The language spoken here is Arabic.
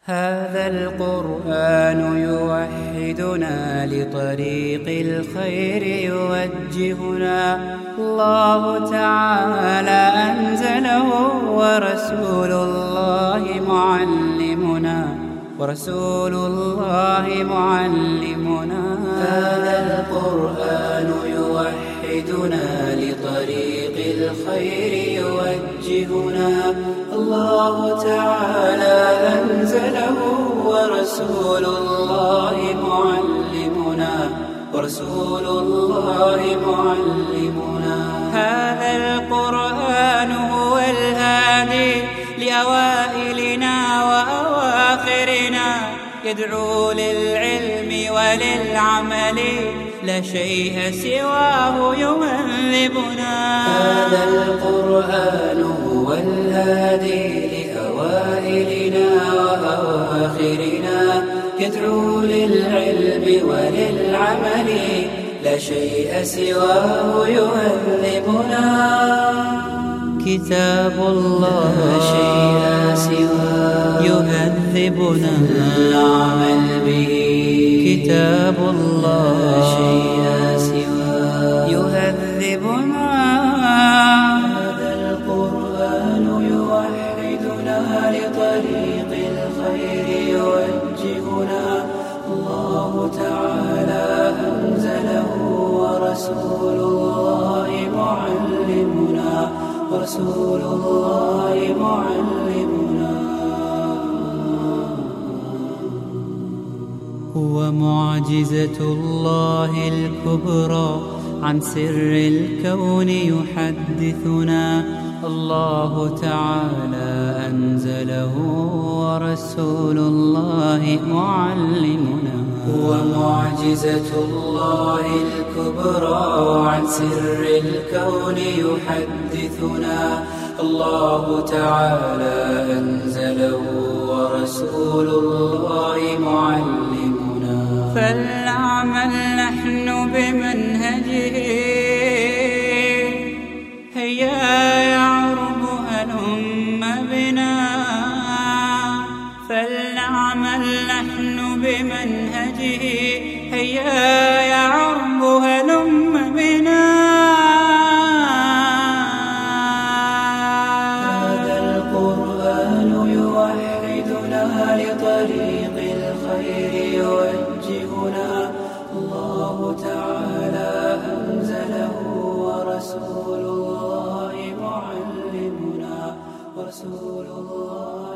هذا القرآن يوحدنا لطريق الخير يوجهنا. الله تعالى أنزله ورسول الله معلمنا هذا القرآن يوحدنا لطريق الخير يوجهنا. الله تعالى أنزله ورسول الله معلمنا هذا القرآن هو الهادي لأوائلنا وأواخرنا، يدعو للعلم وللعمل لا شيء سواه يهذبنا. هذا القرآن هو الهادي لأوائلنا وأواخرنا، يدعو للعلم وللعمل لا شيء سواه يهذبنا. كتاب الله لا شيء سواه يهذبنا العمل به. كتاب الله لا شيء سواه يهذبنا. هذا القرآن يوحدنا لطريق الخير يوجهنا. الله تعالى أنزله ورسول الله معلمنا هو معجزة الله الكبرى، عن سر الكون يحدثنا. الله تعالى أنزله ورسول الله معلمنا. هو معجزة الله الكبرى، عن سر الكون يحدثنا. الله تعالى أنزله ورسول الله معلمنا. فلنعمل نحن بمنهجه، هيا يعرب هلم بنا. فلنعمل نحن بمنهجه، هيا يعرب هلم بنا. هذا القرآن يوحدنا لطريق الخير يوجهنا. الله تعالى أنزله ورسول الله معلمنا